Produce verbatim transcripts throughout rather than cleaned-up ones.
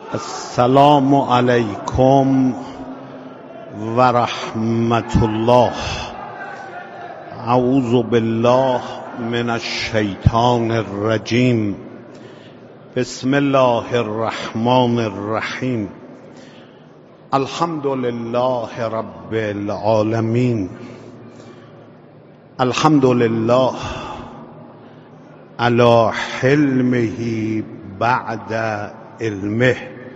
السلام علیکم و رحمت الله. اعوذ بالله من الشیطان الرجیم. بسم الله الرحمن الرحیم. الحمد لله رب العالمین. الحمد لله علی حلمه بعد علمه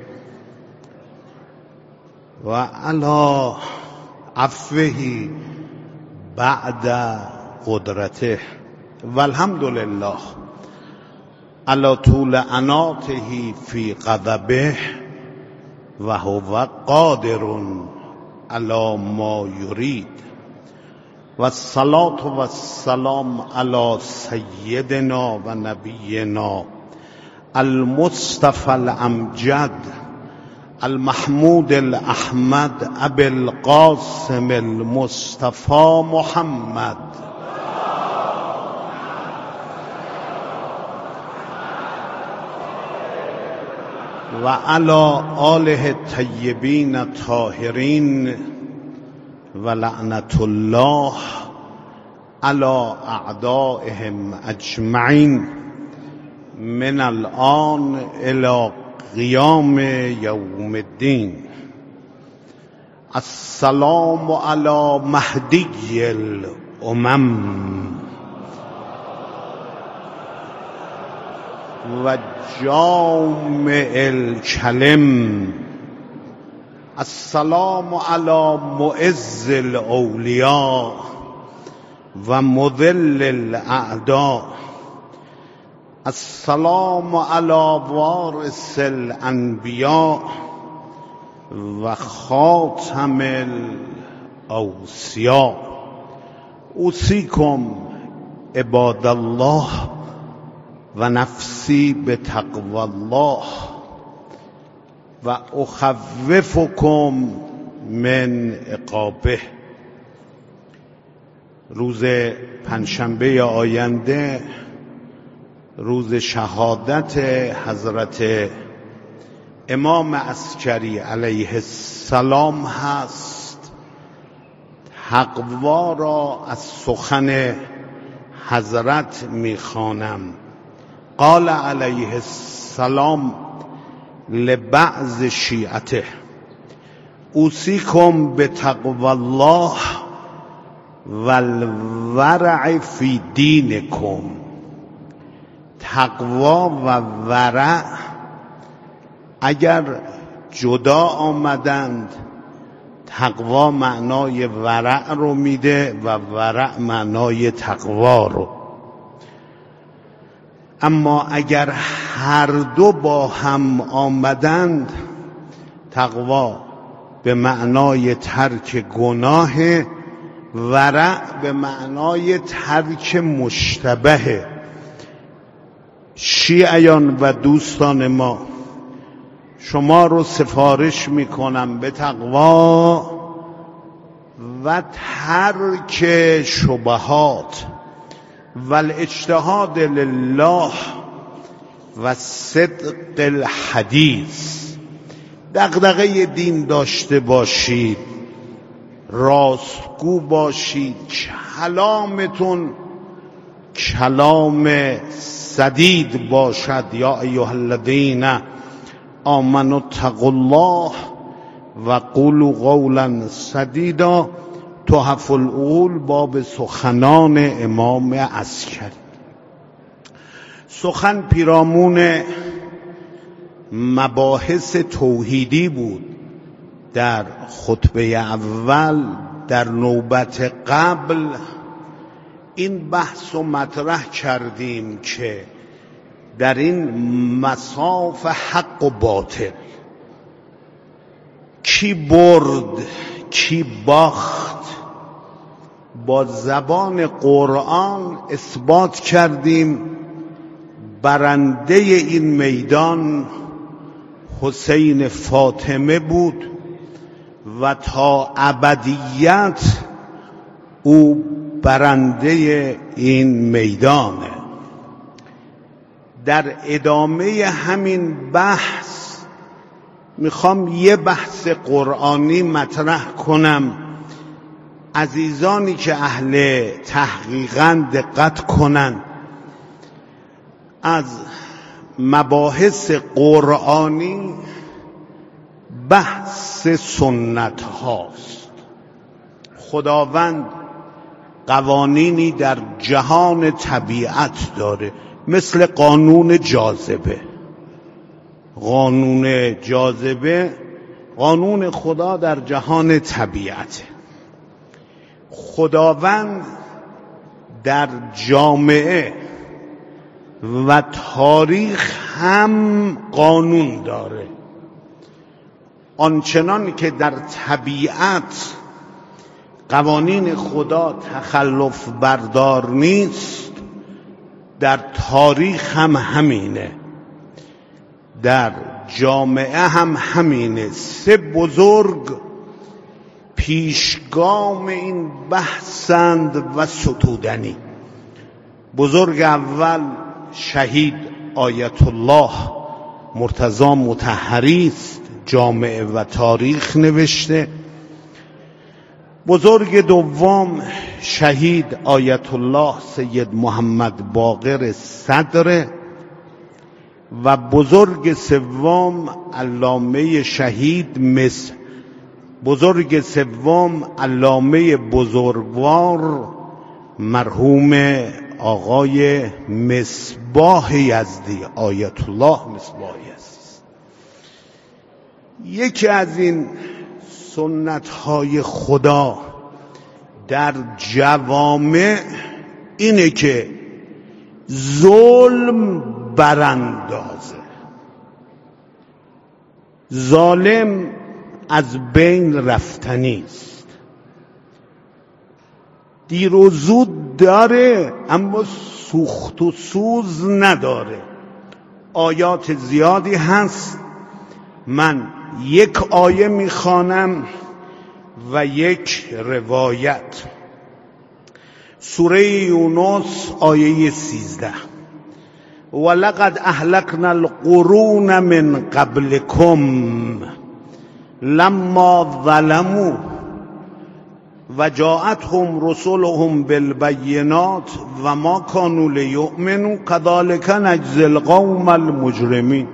و علی عفوه بعد قدرته و الحمد لله علی طول عناته فی غضبه و هو قادر علی ما یرید. و الصلاة و السلام علی سیدنا و نبینا المصطفى الامجد المحمود الاحمد ابي القاسم المصطفى محمد و علی آله الطیبین الطاهرین و لعنت الله علی اعدائهم اجمعین من الان الى قیام یوم الدین. السلام علی مهدی الامم و جامع الکلم. السلام علی معز الاولیاء و مذل الاعداء. السلام علی وارث الانبیاء و خاتم الاوصیاء. اوصیکم عباد الله و نفسی بتقوی الله و اخوفکم من عقابه. روز پنجشنبه آینده روز شهادت حضرت امام عسکری علیه السلام هست. تقوا را از سخن حضرت میخوانم. قال علیه السلام لبعض شیعته اوصیکم بتقوی الله والورع فی دینکم. تقوا و ورع اگر جدا آمدند، تقوا معنای ورع رو میده و ورع معنای تقوا رو. اما اگر هر دو با هم آمدند، تقوا به معنای ترک گناه، ورع به معنای ترک مشتبه. شیعیان و دوستان ما، شما رو سفارش میکنم به تقوا و ترک شبهات و الاجتهاد لله و صدق الحدیث. دغدغه دین داشته باشید، راستگو باشید، کلامتون کلام سدید باشد. یا ایها الذین آمنوا اتقوا الله و قولوا قولا سدیدا. تحف العقول باب سخنان امام عسکری. سخن پیرامون مباحث توحیدی بود. در خطبه اول در نوبت قبل این بحث رو مطرح کردیم که در این مصاف حق و باطل کی برد کی باخت، با زبان قرآن اثبات کردیم. برنده این میدان حسین فاطمه بود و تا ابدیت او برنده این میدانه. در ادامه همین بحث میخوام یه بحث قرآنی مطرح کنم. عزیزانی که اهل تحقیقاً دقت کنن، از مباحث قرآنی بحث سنت هاست. خداوند قوانینی در جهان طبیعت داره، مثل قانون جاذبه. قانون جاذبه قانون خدا در جهان طبیعت. خداوند در جامعه و تاریخ هم قانون داره. آنچنان که در طبیعت قوانین خدا تخلف بردار نیست، در تاریخ هم همینه، در جامعه هم همینه. سه بزرگ پیشگام این بحثند و ستودنی. بزرگ اول شهید آیت الله مرتضی مطهری است، جامعه و تاریخ نوشته. بزرگ دوم شهید آیت الله سید محمد باقر صدر و بزرگ سوم علامه شهید مصر. بزرگ سوم علامه بزرگوار مرحوم آقای مصباح یزدی، آیت الله مصباح یزدی. یکی از این سنت های خدا در جوامع اینه که ظلم براندازه. ظالم از بین رفتنی است. دیر و زود داره اما سوخت و سوز نداره. آیات زیادی هست، من یک آیه میخوانم و یک روایت. سوره یونس آیه سیزده: ولقد اهلکنا القرون من قبلکم لما ظلموا و جاءتهم رسلهم بالبینات و ما كانوا لیؤمنوا كذلك نجزی القوم المجرمین.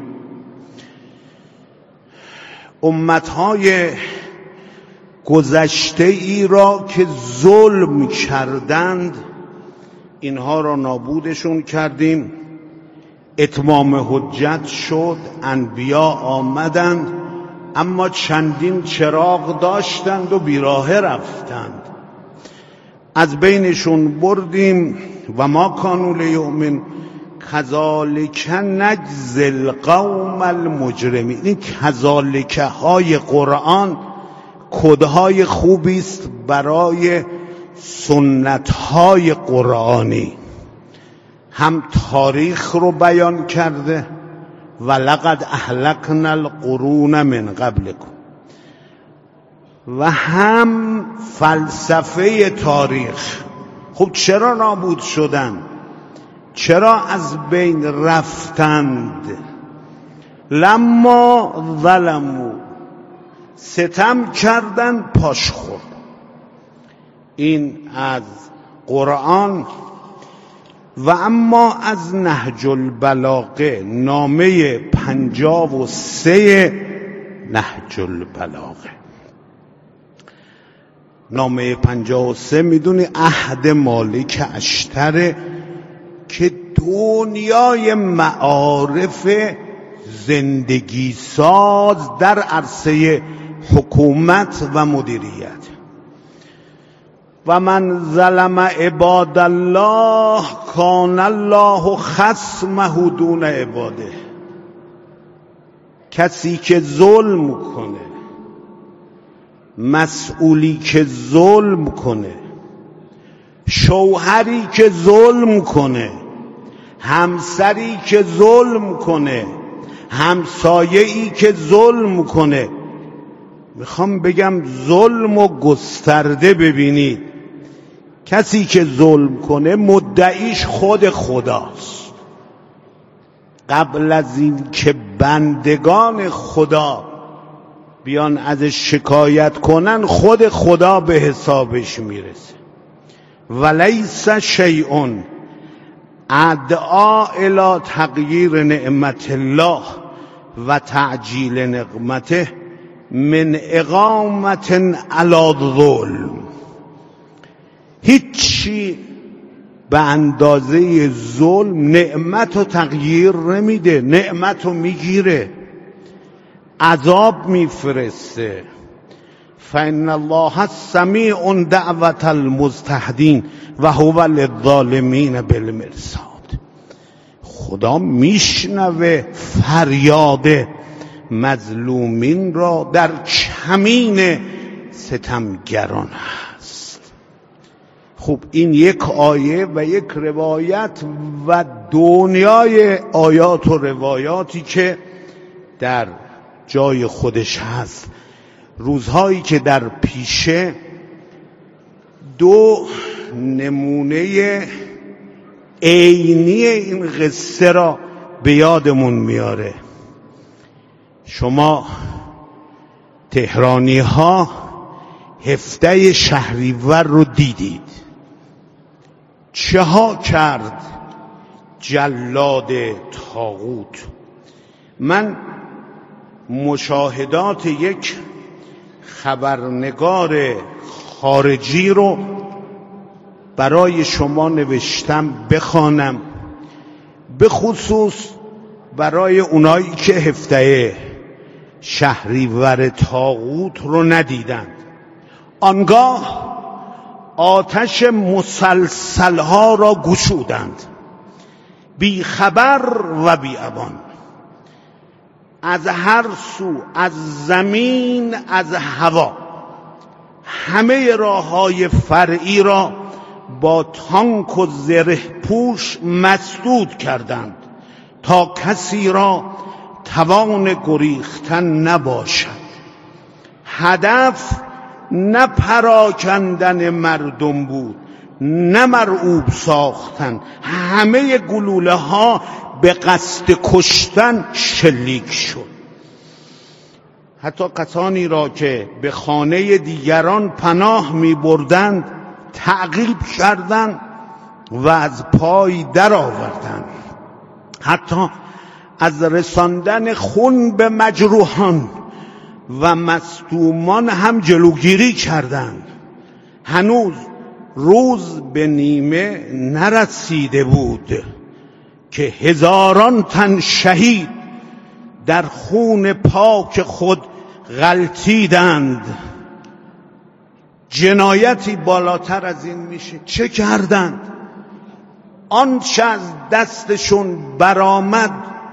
امتهای گذشته ای را که ظلم کردند، اینها را نابودشون کردیم. اتمام حجت شد، انبیا آمدند اما چندین چراغ داشتند و بیراه رفتند، از بینشون بردیم. و ما کانوا لیؤمنوا کذالک نجزی القوم المجرمین. این کذالک های قرآن کدهای خوبی است برای سنت های قرآنی. هم تاریخ رو بیان کرده، ولقد اهلکنا القرون من قبلکم، و هم فلسفه تاریخ. خب چرا نابود شدند؟ چرا از بین رفتند؟ لما ظلموا، ستم کردن پاش خورد. این از قرآن. و اما از نهج البلاغه، نامه پنجاه و سه نهج البلاغه. نامه پنجاه و سه میدونی عهد مالک اشتره که دنیای معارف زندگی ساز در عرصه حکومت و مدیریت. و من ظلم عباد الله کان الله خصمه دون عباده. کسی که ظلم کنه، مسئولی که ظلم کنه، شوهری که ظلم کنه، همسری که ظلم کنه، همسایه‌ای که ظلم کنه، میخوام بگم ظلم و گسترده ببینید. کسی که ظلم کنه مدعیش خود خداست. قبل از این که بندگان خدا بیان ازش شکایت کنن خود خدا به حسابش میرسه. ولیس شیء ادعا الی تغییر نعمت الله و تعجیل نقمته من اقامت علی ظلم. هیچی به اندازه ظلم نعمت رو تغییر نمیده، نعمت رو میگیره، عذاب میفرسته. فإن الله سمیع دعوت المستهدین و هو للظالمین بالمرصاد. خدا میشنوه فریاد مظلومین را در کمین ستمگران هست. خب این یک آیه و یک روایت و دنیای آیات و روایاتی که در جای خودش هست. روزهایی که در پیشه دو نمونه عینی این قصه را به یادمون میاره. شما تهرانی ها هفته شهریور رو دیدید، چه ها کرد جلاد طاغوت. من مشاهدات یک خبرنگار خارجی رو برای شما نوشتم بخوانم، به خصوص برای اونایی که هفته شهریور طاغوت رو ندیدند. آنگاه آتش مسلسلها را گشودند، بی خبر و بی امان، از هر سو، از زمین، از هوا، همه راههای فرعی را با تانک و زره پوش مسدود کردند تا کسی را توان گریختن نباشد. هدف نه پراکندن مردم بود، نه مرعوب ساختن. همه گلوله ها به قصد کشتن شلیک شد. حتی کسانی را که به خانه دیگران پناه می بردند تعقیب کردند و از پای در آوردند. حتی از رساندن خون به مجروحان و مصدومان هم جلوگیری کردند. هنوز روز به نیمه نرسیده بود که هزاران تن شهید در خون پاک خود غلتیدند. جنایتی بالاتر از این میشه؟ چه کردند؟ آنچه از دستشون برآمد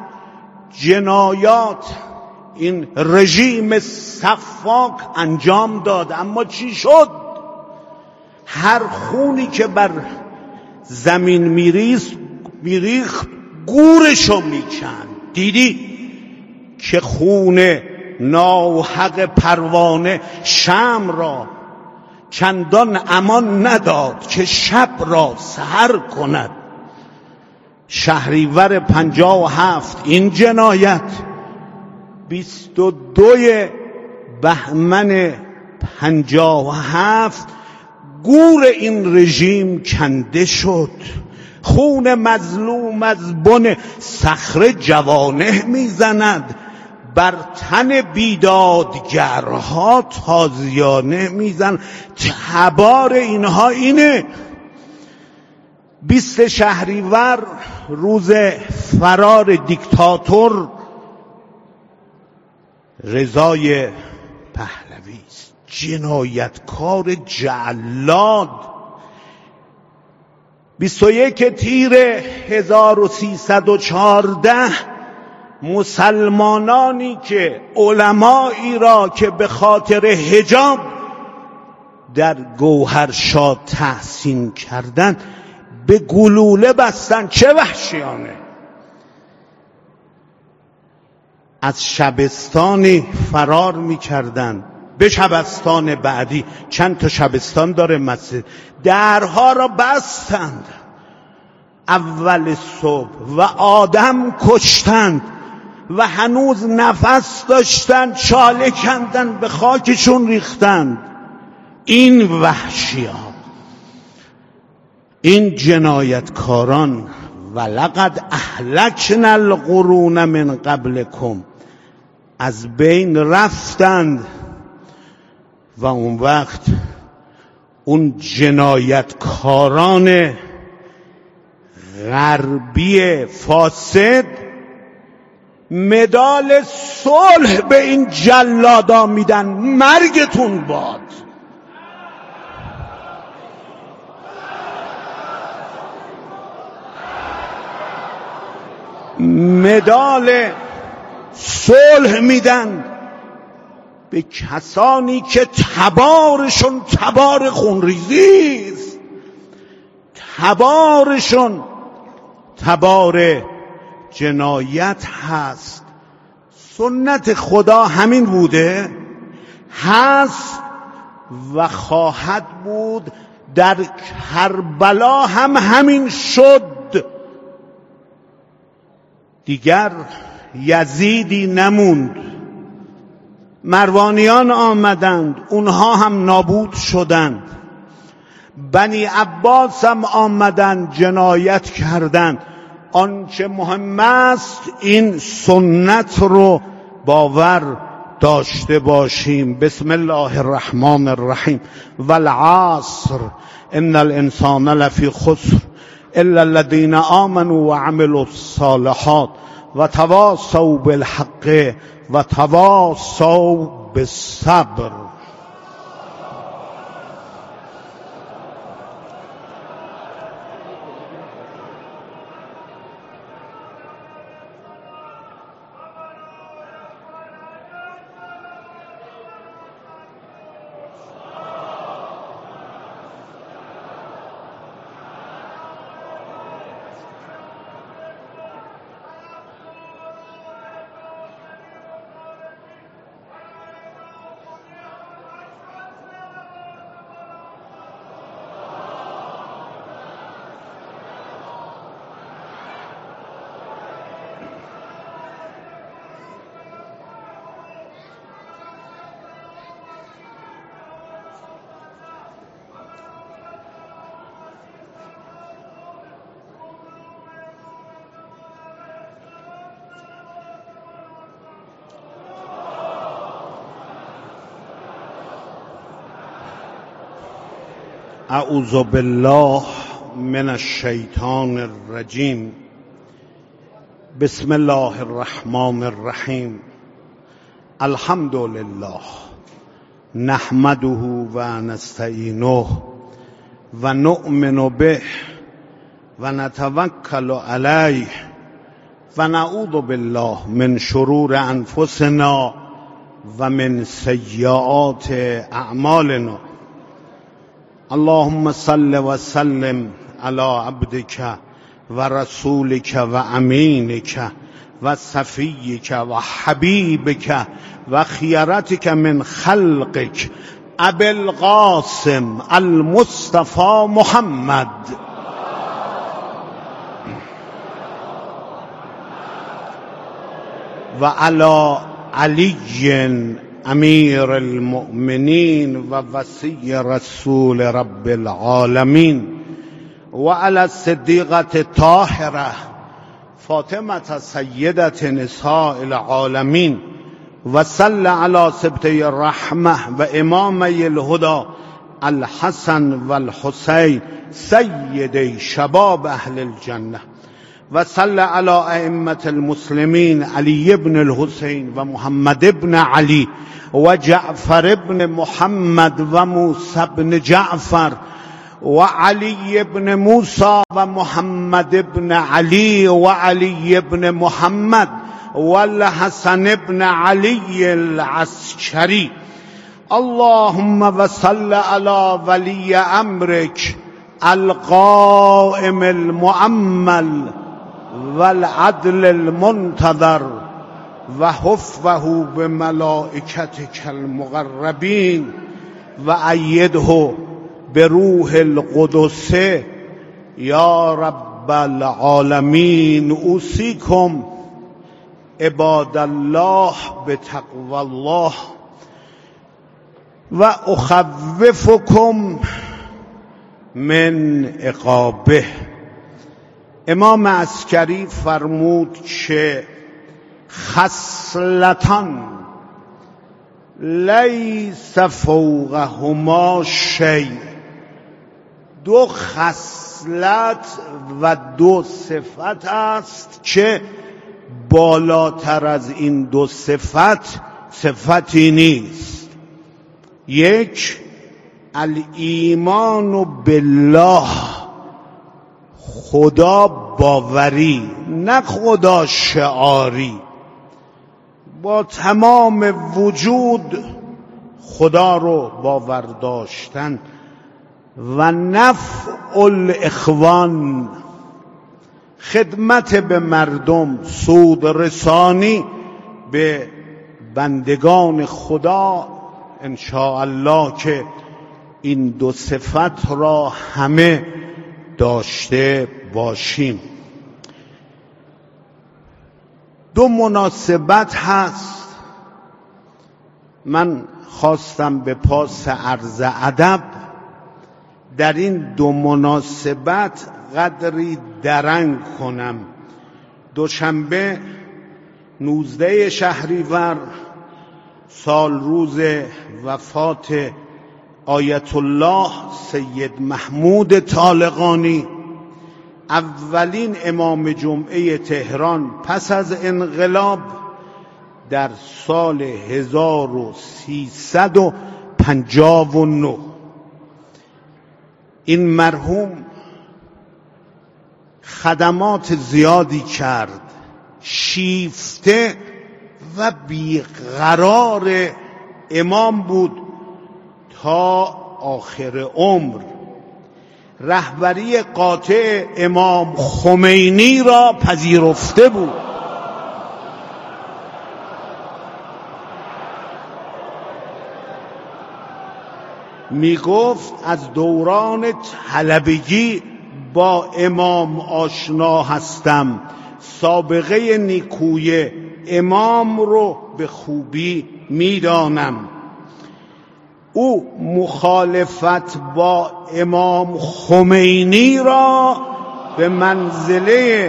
جنایات این رژیم سفاک انجام داد. اما چی شد؟ هر خونی که بر زمین میریست میریخت گورشو میکند. دیدی که خون ناحق پروانه شمع را چندان امان نداد که شب را سحر کند. شهریور پنجاه و هفت این جنایت، بیست و دوی بهمن پنجاه و هفت گور این رژیم کنده شد. خون مظلوم از بن صخره جوانه میزند، بر تن بیدادگرها تازیانه میزن. تبار اینها اینه. بیست شهریور روز فرار دیکتاتور رضای پهلوی است، جنایتکار جلاد. بیست و یک تیر هزار و سیصد و چهارده مسلمانانی که علمایی را که به خاطر حجاب در گوهرشاد تحسین کردند به گلوله بستند. چه وحشیانه! از شبستانی فرار می‌کردند به شبستان بعدی. چند تا شبستان داره مسجد. درها را بستند اول صبح و آدم کشتند. و هنوز نفس داشتن چاله کندن به خاکشون ریختند. این وحشی ها، این جنایتکاران، ولقد اهلکنا القرون من قبلکم، از بین رفتند. و اون وقت اون جنایتکاران غربی فاسد مدال صلح به این جلادا میدن. مرگتون باد. مدال صلح میدن به کسانی که تبارشون تبار خونریزی است، تبارشون تبار جنایت هست. سنت خدا همین بوده، هست و خواهد بود. در کربلا هم همین شد. دیگر یزیدی نموند. مروانیان آمدند، اونها هم نابود شدند. بنی عباس هم آمدند، جنایت کردند. آنچه مهم است این سنت رو باور داشته باشیم. بسم الله الرحمن الرحیم. والعصر ان الانسان لفی خسر الا الذين آمنوا وعملوا الصالحات وتواصوا بالحق وتواصوا بالصبر. اعوذ بالله من الشیطان الرجیم. بسم الله الرحمن الرحیم. الحمد لله نحمده و نستعینه و نؤمن به و نتوکل علیه و نعوذ بالله من شرور انفسنا و من سیئات اعمالنا. اللهم صل و سلم علی عبدک و رسولک و امینک و صفیک و حبیبک و خیرتک من خلقک ابی القاسم المصطفى محمد و علی علی امیر المؤمنین و وصی رسول رب العالمین و علی الصدیقة الطاهرة فاطمة سیدة نساء العالمین و صل علی سبطی الرحمة و امامی الهدى الحسن و الحسین سیدی شباب اهل الجنه و صل علی ائمة المسلمین علی ابن الحسین و محمد ابن علی و جعفر ابن محمد و موسی ابن جعفر و علی ابن موسی و محمد ابن علی و علی ابن محمد و الحسن ابن علی العسکری. اللهم و صل علی ولی امرک القائم المؤمل والعدل المنتظر و حفظه بملائکتک المقربین و ایده بروح القدس یا رب العالمین. اوصیکم عباد الله به تقوی الله و اخوفکم من عقابه. امام عسکری فرمود که خصلتان لیس فوقهما شیء، دو خصلت و دو صفت است که بالاتر از این دو صفت صفتی نیست. یک، الایمان بالله، خدا باوری، نه خدا شعاری، با تمام وجود خدا رو باور داشتن. و نفع الاخوان، خدمت به مردم، سود رسانی به بندگان خدا. انشاءالله که این دو صفت را همه داشته باشیم. دو مناسبت هست من خواستم به پاس عرض ادب در این دو مناسبت قدری درنگ کنم. دوشنبه نوزده شهریور سال روز وفات آیت الله سید محمود طالقانی، اولین امام جمعه تهران پس از انقلاب در سال هزار و سیصد و پنجاه و نه. این مرحوم خدمات زیادی کرد، شیفته و بیقرار امام بود تا آخر عمر. رهبری قاطع امام خمینی را پذیرفته بود. می گفت از دوران طلبگی با امام آشنا هستم، سابقه نیکوی امام رو به خوبی می دانم. او مخالفت با امام خمینی را به منزله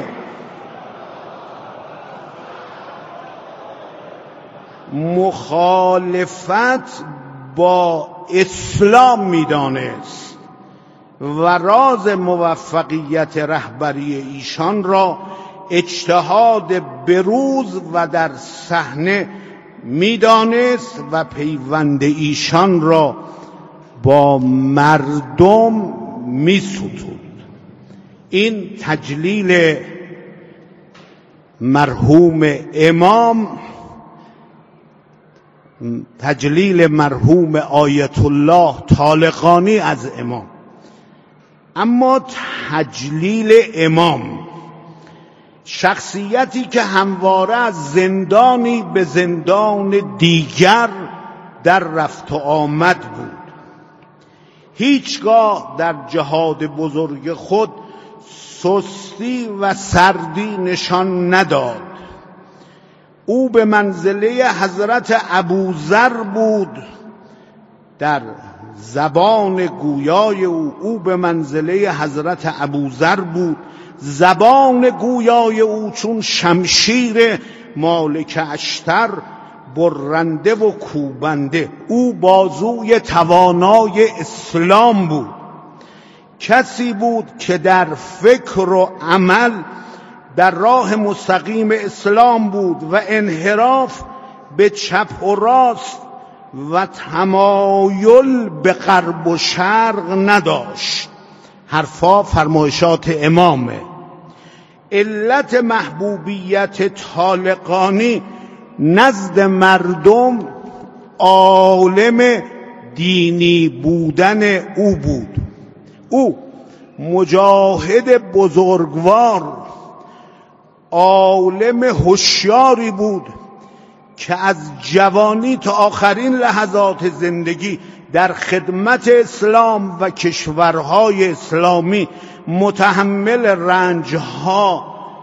مخالفت با اسلام می‌دانست و راز موفقیت رهبری ایشان را اجتهاد بروز و در صحنه می‌دانست و پیوند ایشان را با مردم می‌ستود. این تجلیل مرحوم امام، تجلیل مرحوم آیت الله طالقانی از امام. اما تجلیل امام، شخصیتی که همواره از زندانی به زندان دیگر در رفت و آمد بود، هیچگاه در جهاد بزرگ خود سستی و سردی نشان نداد. او به منزله حضرت ابوذر بود در زبان گویای او او به منزله حضرت ابوذر بود. زبان گویای او چون شمشیر مالک اشتر برنده و کوبنده. او بازوی توانای اسلام بود. کسی بود که در فکر و عمل در راه مستقیم اسلام بود و انحراف به چپ و راست و تمایل به غرب و شرق نداشت. حرفا فرمایشات امامه. علت محبوبیت طالقانی نزد مردم عالم دینی بودن او بود. او مجاهد بزرگوار، عالم هوشیاری بود که از جوانی تا آخرین لحظات زندگی در خدمت اسلام و کشورهای اسلامی متحمل رنجها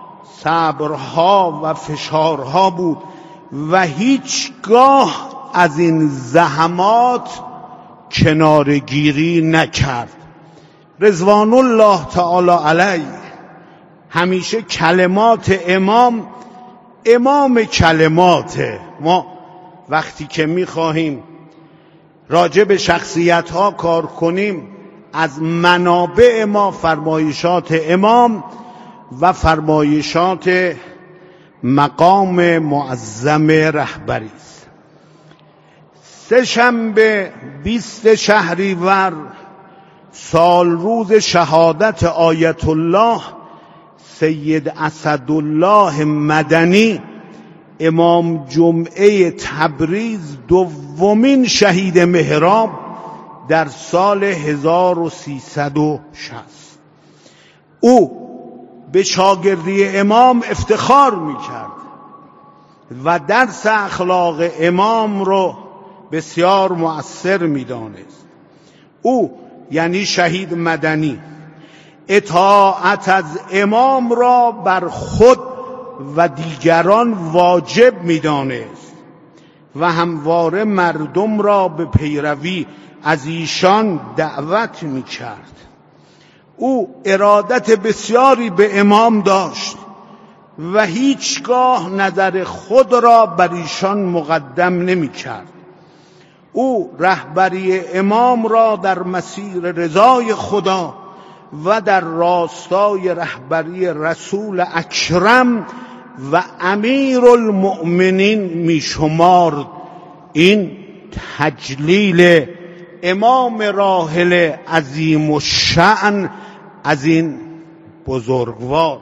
صبرها و فشارها بود و هیچگاه از این زحمات کنارگیری نکرد. رضوان الله تعالی علیه همیشه کلمات امام امام کلماته. ما وقتی که میخواهیم راجع به شخصیت ها کار کنیم از منابع ما فرمایشات امام و فرمایشات مقام معظم رهبری است. سه شنبه بیست شهریور سال روز شهادت آیت الله سید اسدالله مدنی امام جمعه تبریز دومین شهید محراب در سال هزار و سیصد و شصت. او به شاگردی امام افتخار میکرد و درس اخلاق امام رو بسیار مؤثر میدانست. او یعنی شهید مدنی اطاعت از امام را بر خود و دیگران واجب میدانست و همواره مردم را به پیروی از ایشان دعوت میکرد. او ارادت بسیاری به امام داشت و هیچگاه نظر خود را بر ایشان مقدم نمیکرد. او رهبری امام را در مسیر رضای خدا و در راستای رهبری رسول اکرم و امیر المؤمنین می شمارد. این تجلیل امام راحل عظیم الشأن از این بزرگوار،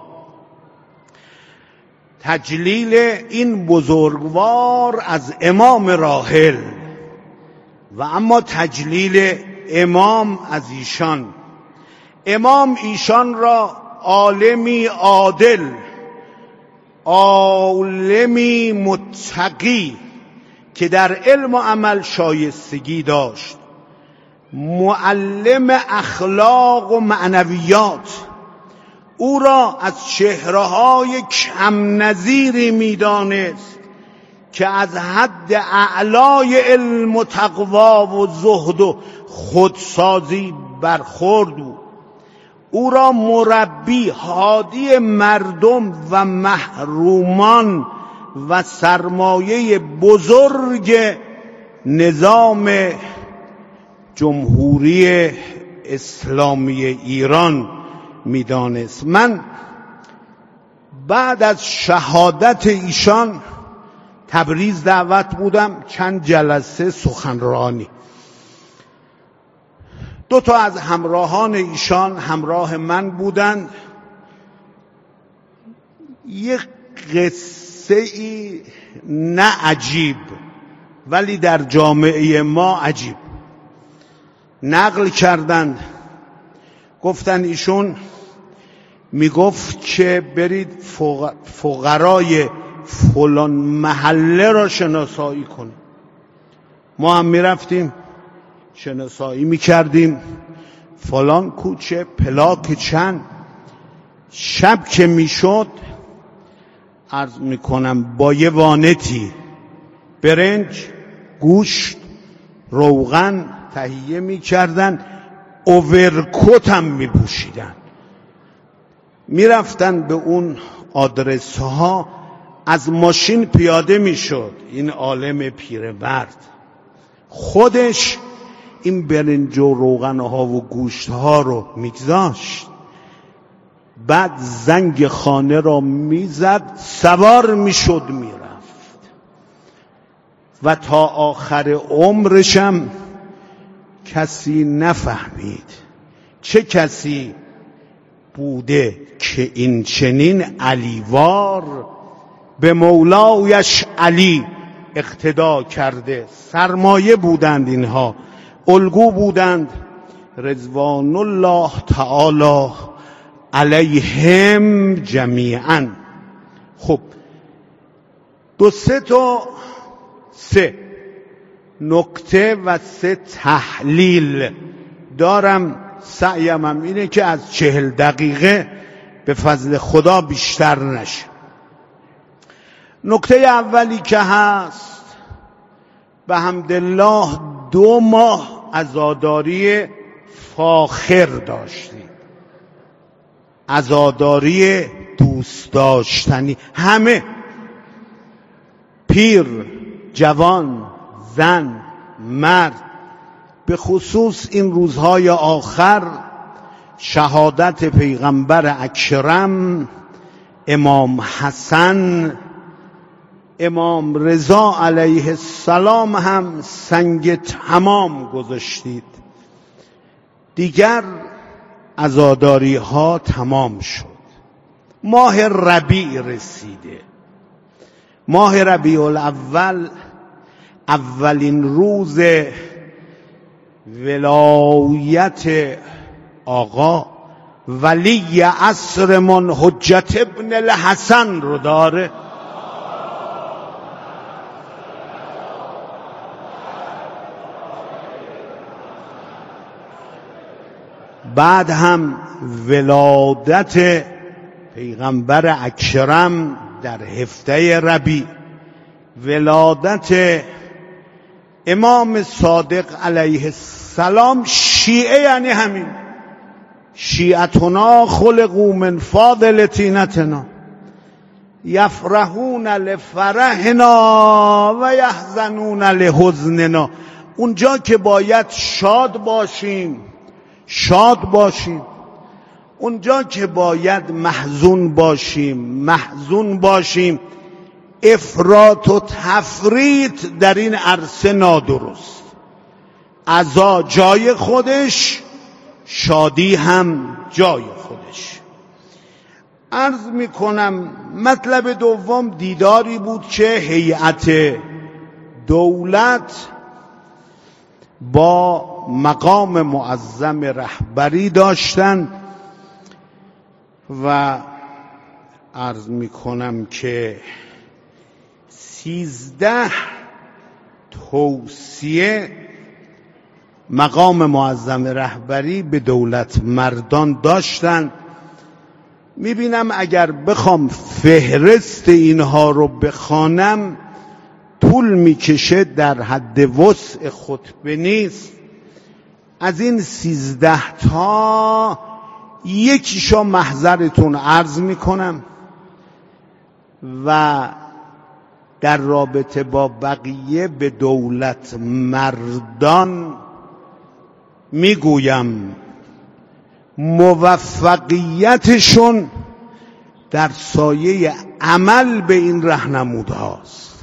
تجلیل این بزرگوار از امام راحل و اما تجلیل امام از ایشان. امام ایشان را عالمی عادل، عالمی متقی که در علم و عمل شایستگی داشت، معلم اخلاق و معنویات، او را از چهره‌های کم نظیری می‌دانست که از حد اعلای علم و تقوا و زهد و خودسازی برخورد بود. او را مربی، هادی مردم و محرومان و سرمایه بزرگ نظام جمهوری اسلامی ایران میدانست. من بعد از شهادت ایشان تبریز دعوت بودم، چند جلسه سخنرانی. دو تا از همراهان ایشان همراه من بودند. یک قصه ای نه عجیب ولی در جامعه ما عجیب نقل کردند. گفتن ایشون میگفت که برید فقرای فلان محله را شناسایی کنیم. ما هم میرفتیم شناسایی میکردیم، فلان کوچه پلاک چند. شب که میشد عرض میکنم با یه وانتی برنج، گوشت، روغن تهیه میکردن، اوورکوت هم میپوشیدن، میرفتن به اون آدرس ها. از ماشین پیاده میشد این عالم پیرمرد، خودش این برنج و روغن ها و گوشت ها رو میگذاشت، بعد زنگ خانه را میزد، سوار میشد میرفت و تا آخر عمرشم کسی نفهمید چه کسی بوده که این چنین علیوار به مولایش علی اقتدا کرده. سرمایه بودند اینها، الگو بودند رضوان الله تعالی علیهم جمیعا. خب دو سه تا سه نکته و سه تحلیل دارم. سعیم هم اینه که از چهل دقیقه به فضل خدا بیشتر نشه. نکته اولی که هست، به حمدالله دو ماه عزاداری فاخر داشتیم، عزاداری دوست داشتنی. همه، پیر، جوان، زن، مرد، به خصوص این روزهای آخر شهادت پیغمبر اکرم، امام حسن، امام رضا علیه السلام هم سنگ تمام گذاشتید. دیگر عزاداری ها تمام شد. ماه ربیع رسیده. ماه ربیع الاول اولین روز ولایت آقا ولی عصرمون حجت ابن الحسن رو داره. بعد هم ولادت پیغمبر اکرم در هفته ربیع، ولادت امام صادق علیه السلام. شیعه یعنی همین، شیعتنا خلقوا من فاضل طینتنا یفرحون لفرحنا و یحزنون لحزننا. اونجا که باید شاد باشیم شاد باشیم، اونجا که باید محزون باشیم محزون باشیم. افراط و تفریط در این عرصه نادرست. عزا جای خودش، شادی هم جای خودش. عرض میکنم مطلب دوم دیداری بود که هیئت دولت با مقام معظم رهبری داشتن و عرض میکنم که سیزده توصیه مقام معظم رهبری به دولت مردان داشتن. میبینم اگر بخوام فهرست اینها رو بخوانم طول میکشه، در حد وسع خطبه نیست. از این سیزده تا یکیشو محضرتون عرض میکنم و در رابطه با بقیه به دولت مردان میگویم موفقیتشون در سایه عمل به این راهنمودهاست.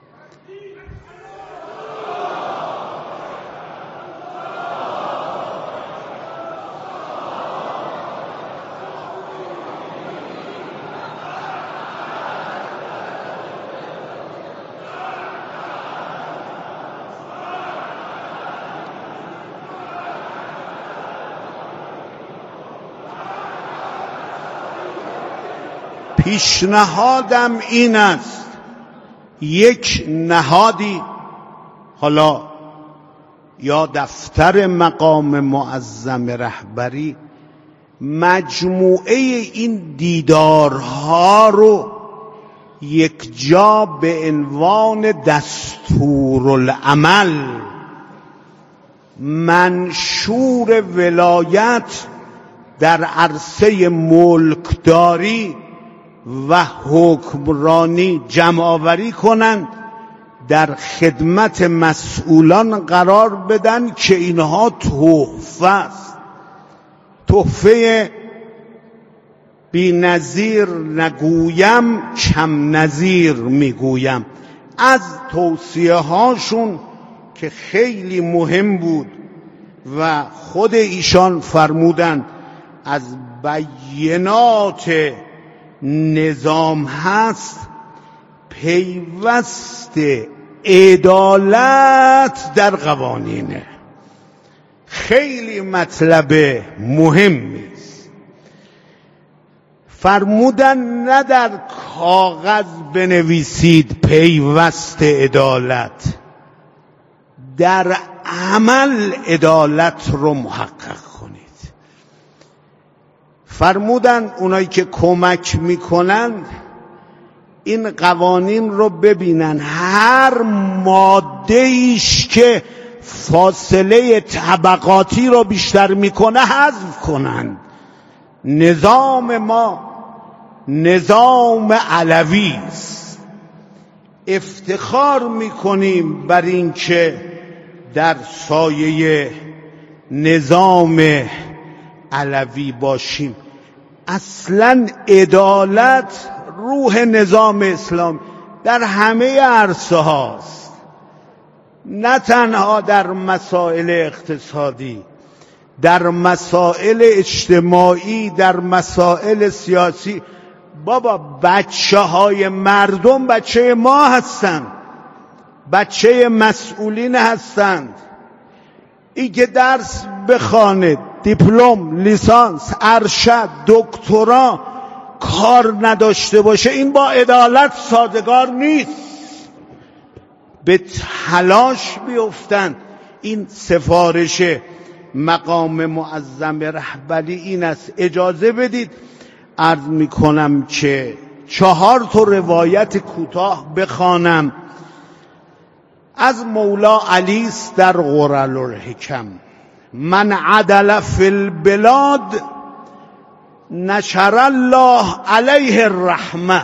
پیشنهادم این است، یک نهادی، حالا یا دفتر مقام معظم رهبری، مجموعه این دیدارها رو یک جا به عنوان دستورالعمل منشور ولایت در عرصه ملکداری و حکمرانی جمع آوری کنند، در خدمت مسئولان قرار بدن که اینها تحفه است. تحفه بی نظیر نگویم، کم نظیر میگویم. از توصیه هاشون که خیلی مهم بود و خود ایشان فرمودند از بینات نظام هست پیوست عدالت در قوانینه. خیلی مطلب مهمی است. فرمودن نه در کاغذ بنویسید پیوست عدالت، در عمل عدالت رو محقق کنید. فرمودن اونایی که کمک میکنند این قوانین رو ببینن، هر ماده ایش که فاصله طبقاتی رو بیشتر میکنه حذف کنند. نظام ما نظام علوی است. افتخار میکنیم بر این که در سایه نظام علوی باشیم. اصلا عدالت روح نظام اسلام در همه عرصه هاست، نه تنها در مسائل اقتصادی، در مسائل اجتماعی، در مسائل سیاسی. بابا بچه های مردم بچه ما هستند، بچه مسئولین هستند. این که درس بخواند، دیپلم، لیسانس، ارشد، دکترا کار نداشته باشه، این با عدالت سازگار نیست. به تلاش بیفتن. این سفارش مقام معظم رهبری این است. اجازه بدید عرض میکنم که چهار تا روایت کوتاه بخوانم از مولا علی است در غرل الحکم. من عدل فی البلاد نشر الله علیه الرحمه.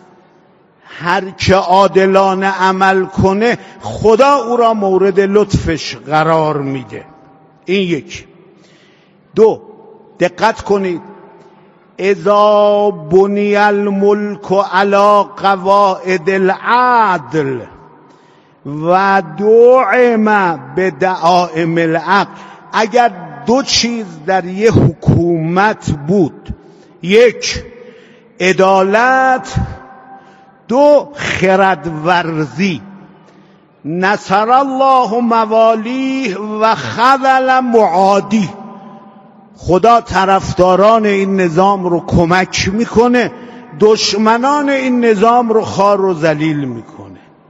هر که عادلانه عمل کنه خدا او را مورد لطفش قرار میده. این یک. دو، دقت کنید، اذا بنی الملک علی قواعد العدل و دعم به دعائم العقل. اگر دو چیز در یه حکومت بود، یک عدالت، دو خردورزی، نصر الله موالیه و خذل معادی. خدا طرفداران این نظام رو کمک میکنه، دشمنان این نظام رو خوار و ذلیل میکنه.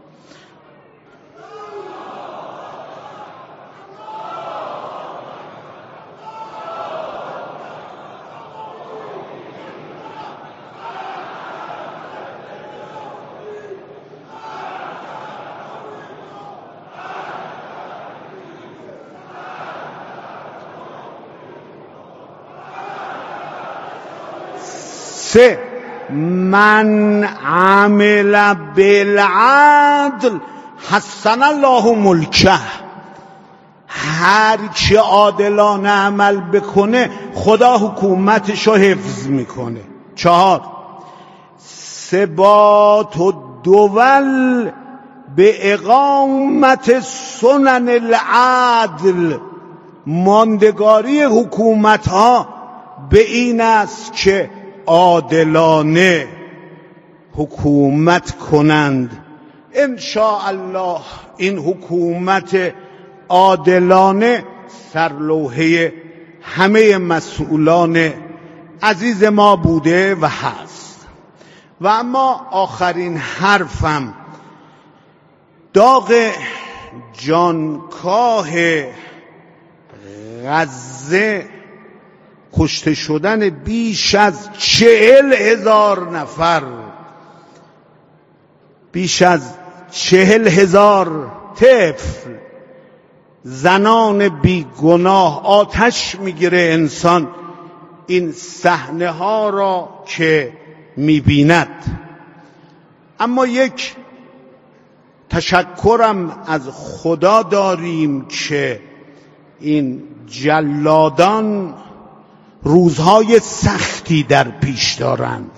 سه، من عمل بالعدل حسن الله ملکه. هر کی عادلانه عمل بکنه خدا حکومتشو حفظ میکنه. چهار، ثبات الدول به اقامت سنن العدل. ماندگاری حکومت ها به این است که عادلانه حکومت کنند. ان شاء الله این حکومت عادلانه سرلوحه همه مسئولان عزیز ما بوده و هست. و اما آخرین حرفم، داغ جانکاه غزه، کشته شدن بیش از چهل هزار نفر، بیش از چهل هزار طفل، زنان بیگناه. آتش میگیره انسان این صحنه ها را که میبیند. اما یک تشکرم از خدا داریم که این جلادان روزهای سختی در پیش دارند.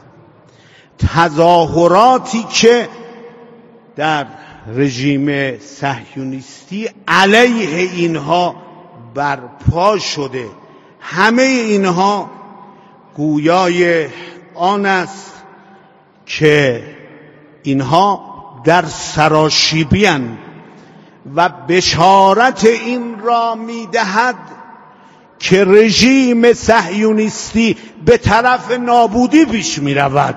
تظاهراتی که در رژیم صهیونیستی علیه اینها برپا شده، همه اینها گویای آن است که اینها در سراشیبی اند و بشارت این را میدهد که رژیم صهیونیستی به طرف نابودی پیش می رود.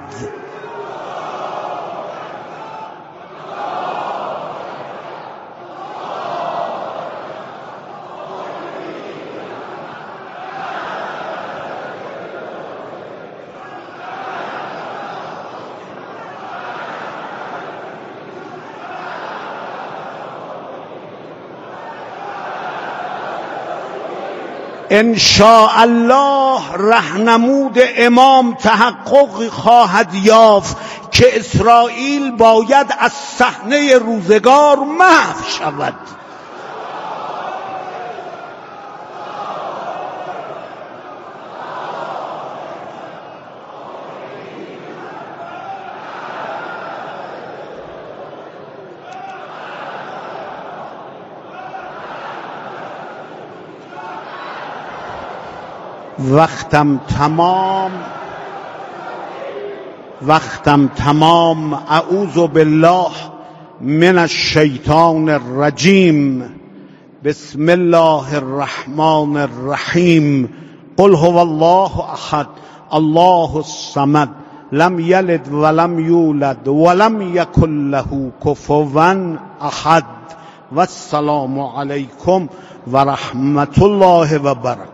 ان شاء الله رهنمود امام تحقق خواهد یافت که اسرائیل باید از صحنه روزگار محو شود. وقتم تمام وقتم تمام اعوذ بالله من الشیطان الرجیم. بسم الله الرحمن الرحیم. قل هو الله احد الله الصمد لم یلد ولم یولد ولم یکن له کفوا احد. و السلام علیکم و رحمت الله و برکاته.